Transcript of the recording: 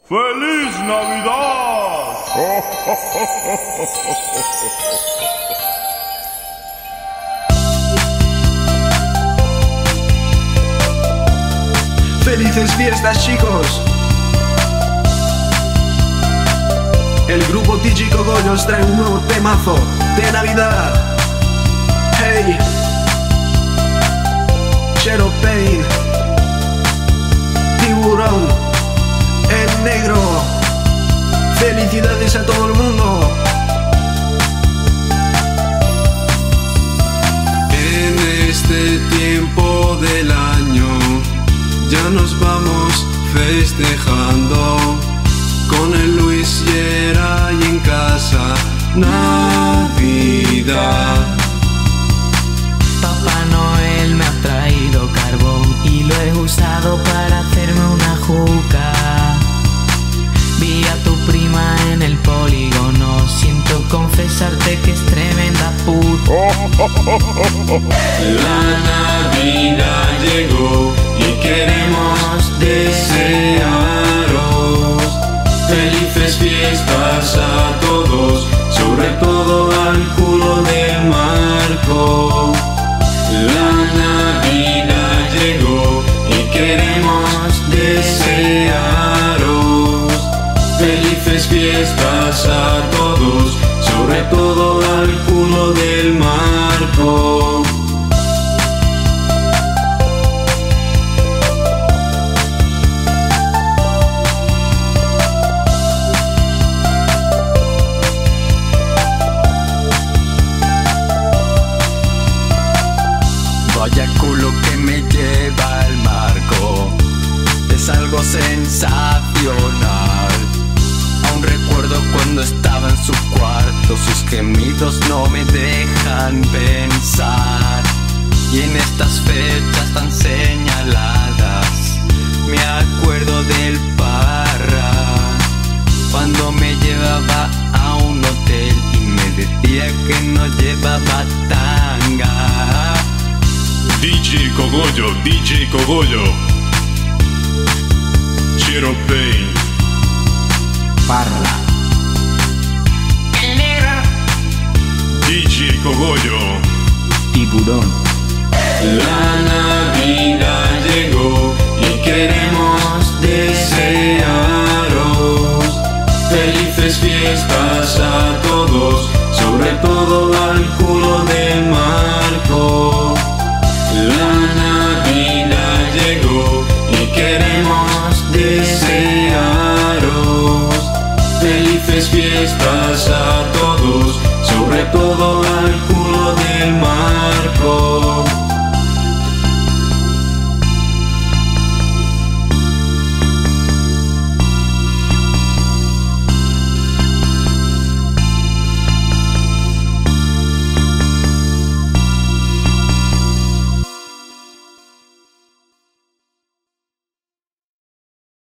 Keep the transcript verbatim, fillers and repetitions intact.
¡Feliz Navidad! ¡Felices fiestas, chicos! El grupo D J Cogollos trae un nuevo temazo de Navidad. Hey, Chero Pain, Tiburón, El Negro. Felicidades a todo el mundo. En este tiempo del año ya nos vamos festejando con el Luis Yera y en casa Navidad. Papá Noel me ha traído carbón y lo he usado para hacerme una juca. Vi a tu prima en el polígono, siento confesarte que es tremenda puta. La Navidad llegó y queremos desearos felices fiestas a todos, sobre todo al culo de Marco. La Navidad llegó y queremos desearos felices fiestas a todos, sobre todo al culo del Marco. Vaya culo que me lleva el Marco, es algo sensacional. Aún recuerdo cuando estaba en su cuarto, sus gemidos no me dejan pensar. Y en estas fechas tan señaladas me acuerdo del Parra, cuando me llevaba a un hotel y me decía que no llevaba tanga. D J Cogollo, D J Cogollo, Chero Pain, Parla, El Negro, D J Cogollo, Tiburón. La Navidad llegó y queremos desearos felices fiestas a todos, sobre todo al culo de Marco. La Navidad llegó y queremos desearos felices fiestas a todos, sobre todo